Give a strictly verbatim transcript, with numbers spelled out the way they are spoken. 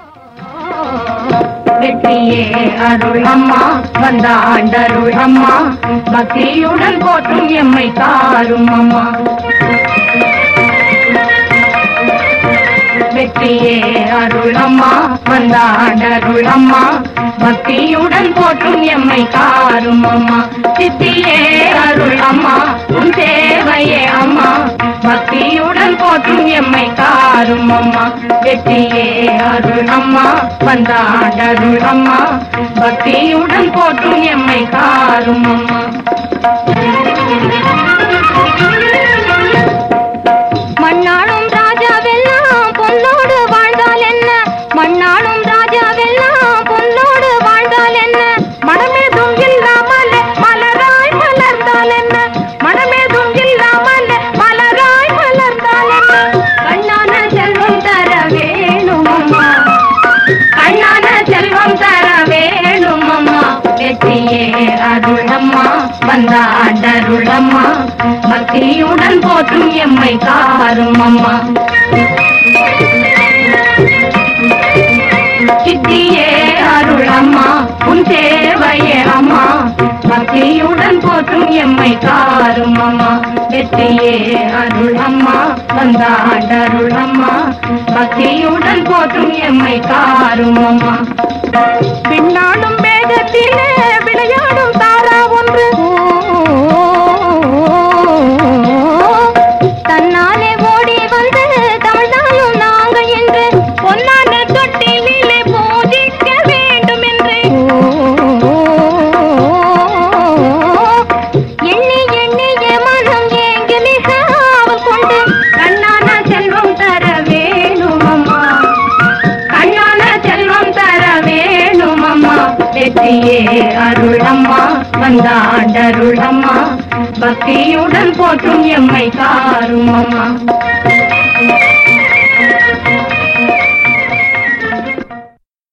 வெற்றியே அருள் அம்மா வந்தாண்டருள் அம்மா பக்தியுடன் போற்றும் எம்மை காரும் அம்மா. வெற்றியே அருள் அம்மா வந்தாண்டருள் அம்மா பக்தியுடன் போற்றும் எம்மை காரும் அம்மா. சித்தியே அருள் அம்மா உன் சேவையே அம்மா பக்தியுடன் போற்றும் எம்மை காரும் அம்மா. வெற்றியே அருள் அம்மா வந்தாண்டருள் அம்மா பக்தியுடன் போற்றும் எம்மை காரும் அம்மா. மண்ணாளும் ராஜாவெல்லாம் பொன்னோடு வாழ்ந்தால் என்ன, மண்ணாளும் ராஜாவெல்லாம் பொன்னோடு வாழ்ந்தால் என்ன, மனமேதும் இல்லாமல் மலராய் மலர்ந்தால் என்ன, மனமேதும் இல்லாமல் மலராய் மலர்ந்தால் என்ன. கண்ணான செல்வம் தர வேணும் அம்மா, கண்ணான செல்வம் தர வேணும் அம்மா. வெற்றியே அருள் அம்மா வந்தாண்டருள் அம்மா பக்தியுடன் போற்றும் எம்மை காரும் அம்மா. சித்தியே அருள் அம்மா உன் சேவையே அம்மா பக்தியுடன் போற்றும் எம்மை காரும் அம்மா. வெற்றியே அருள் அம்மா வந்தாண்டருள் அம்மா பக்தியுடன் போற்றும் எம்மை காரும் அம்மா. பின்னாலும் வேகத்திலே விளையாடும் தாரா ஒன்று தன்னாலே ஓடி வந்து தமிழ்நாளும் நாங்கள் என்று பொன்னான தொட்டிலே பூஜிக்க வேண்டும் என்று எண்ணி எண்ணிய மனம் ஏங்கு மிக அவள் கொண்டு கண்ணான செல்வம் தர வேணும் அம்மா, கண்ணான செல்வம் தர வேணும் அம்மா. வெற்றியே அருள் அம்மா வந்தாண்டருள் அம்மா பக்தியுடன் போற்றும் எம்மை காரும் அம்மா.